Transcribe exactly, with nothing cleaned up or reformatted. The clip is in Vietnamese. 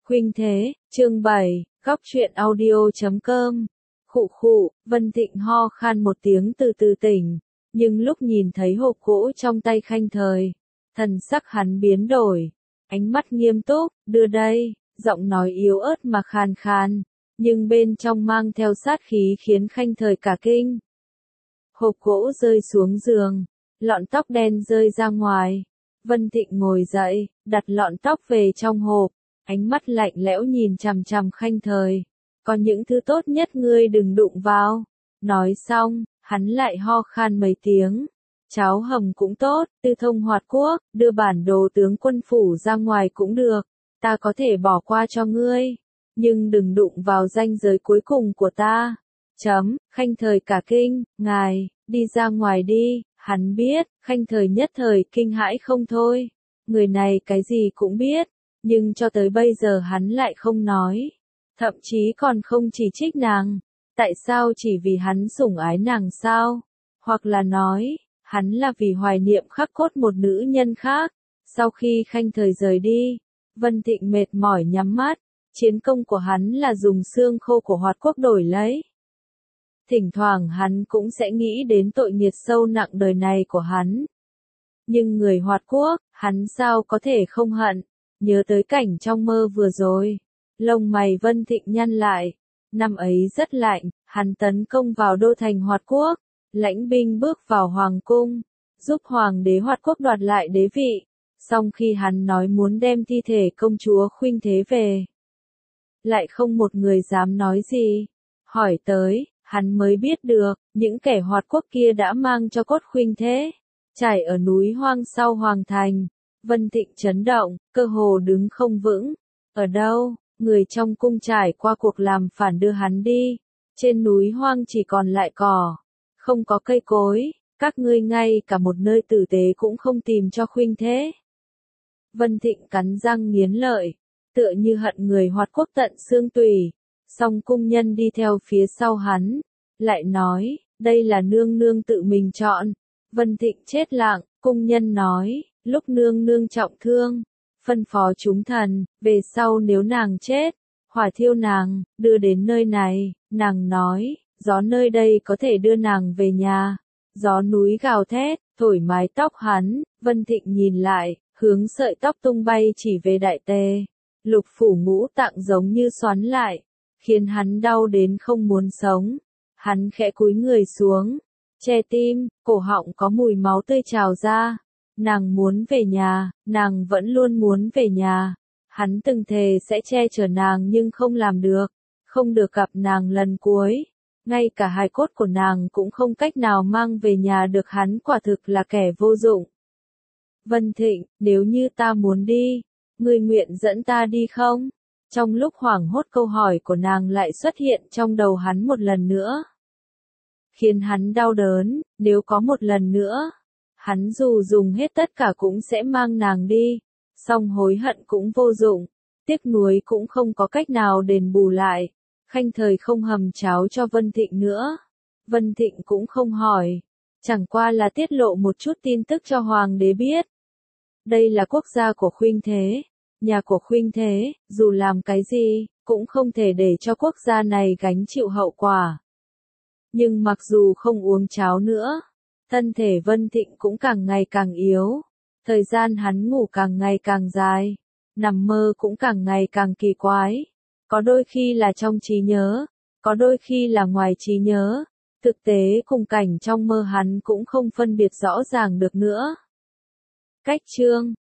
Khuynh Thế, chương bảy, góc truyện audio chấm com. Khụ khụ, Vân Thịnh ho khan một tiếng từ từ tỉnh, nhưng lúc nhìn thấy hộp gỗ trong tay Khanh Thời, thần sắc hắn biến đổi, ánh mắt nghiêm túc, đưa đây, giọng nói yếu ớt mà khàn khàn, nhưng bên trong mang theo sát khí khiến Khanh Thời cả kinh. Hộp gỗ rơi xuống giường, lọn tóc đen rơi ra ngoài. Vân Thịnh ngồi dậy, đặt lọn tóc về trong hộp, ánh mắt lạnh lẽo nhìn chằm chằm Khanh Thời. Có những thứ tốt nhất ngươi đừng đụng vào. Nói xong, hắn lại ho khan mấy tiếng. Cháo hầm cũng tốt, tư thông hoạt quốc, đưa bản đồ tướng quân phủ ra ngoài cũng được. Ta có thể bỏ qua cho ngươi, nhưng đừng đụng vào ranh giới cuối cùng của ta. Chấm, Khanh Thời cả kinh, ngài, đi ra ngoài đi. Hắn biết, Khanh Thời nhất thời kinh hãi không thôi. Người này cái gì cũng biết, nhưng cho tới bây giờ hắn lại không nói. Thậm chí còn không chỉ trích nàng. Tại sao chỉ vì hắn sủng ái nàng sao? Hoặc là nói, hắn là vì hoài niệm khắc cốt một nữ nhân khác. Sau khi Khanh Thời rời đi, Vân Thịnh mệt mỏi nhắm mắt. Chiến công của hắn là dùng xương khô của Hoạt Quốc đổi lấy. Thỉnh thoảng hắn cũng sẽ nghĩ đến tội nghiệt sâu nặng đời này của hắn. Nhưng người Hoạt Quốc, hắn sao có thể không hận, nhớ tới cảnh trong mơ vừa rồi. Lông mày Vân Thịnh nhăn lại, năm ấy rất lạnh, hắn tấn công vào đô thành Hoạt Quốc, lãnh binh bước vào Hoàng cung, giúp Hoàng đế Hoạt Quốc đoạt lại đế vị. Song khi hắn nói muốn đem thi thể công chúa Khuynh Thế về, lại không một người dám nói gì. Hỏi tới, hắn mới biết được, những kẻ Hoạt Quốc kia đã mang cho cốt Khuynh Thế, trải ở núi hoang sau Hoàng thành. Vân Thịnh chấn động, cơ hồ đứng không vững. Ở đâu? Người trong cung trải qua cuộc làm phản đưa hắn đi. Trên núi hoang chỉ còn lại cỏ, không có cây cối, các ngươi ngay cả một nơi tử tế cũng không tìm cho Khuynh Thế. Vân Thịnh cắn răng nghiến lợi, tựa như hận người Hoạt Quốc tận xương tủy. Song cung nhân đi theo phía sau hắn, lại nói, đây là nương nương tự mình chọn. Vân Thịnh chết lặng, cung nhân nói, lúc nương nương trọng thương, phân phó chúng thần, về sau nếu nàng chết, hỏa thiêu nàng, đưa đến nơi này. Nàng nói, gió nơi đây có thể đưa nàng về nhà. Gió núi gào thét, thổi mái tóc hắn. Vân Thịnh nhìn lại, hướng sợi tóc tung bay chỉ về đại tề. Lục phủ ngũ tạng giống như xoắn lại, khiến hắn đau đến không muốn sống. Hắn khẽ cúi người xuống, che tim, cổ họng có mùi máu tươi trào ra. Nàng muốn về nhà, nàng vẫn luôn muốn về nhà. Hắn từng thề sẽ che chở nàng nhưng không làm được, không được gặp nàng lần cuối. Ngay cả hài cốt của nàng cũng không cách nào mang về nhà được, hắn quả thực là kẻ vô dụng. Vân Thịnh, nếu như ta muốn đi, ngươi nguyện dẫn ta đi không? Trong lúc hoảng hốt câu hỏi của nàng lại xuất hiện trong đầu hắn một lần nữa, khiến hắn đau đớn. Nếu có một lần nữa, hắn dù dùng hết tất cả cũng sẽ mang nàng đi, song hối hận cũng vô dụng, tiếc nuối cũng không có cách nào đền bù lại. Khanh Thời không hầm cháo cho Vân Thịnh nữa, Vân Thịnh cũng không hỏi, chẳng qua là tiết lộ một chút tin tức cho Hoàng đế biết. Đây là quốc gia của Khuynh Thế, nhà của Khuynh Thế, dù làm cái gì, cũng không thể để cho quốc gia này gánh chịu hậu quả. Nhưng mặc dù không uống cháo nữa, thân thể Vân Thịnh cũng càng ngày càng yếu. Thời gian hắn ngủ càng ngày càng dài, nằm mơ cũng càng ngày càng kỳ quái. Có đôi khi là trong trí nhớ, có đôi khi là ngoài trí nhớ. Thực tế cùng cảnh trong mơ hắn cũng không phân biệt rõ ràng được nữa. Cách chương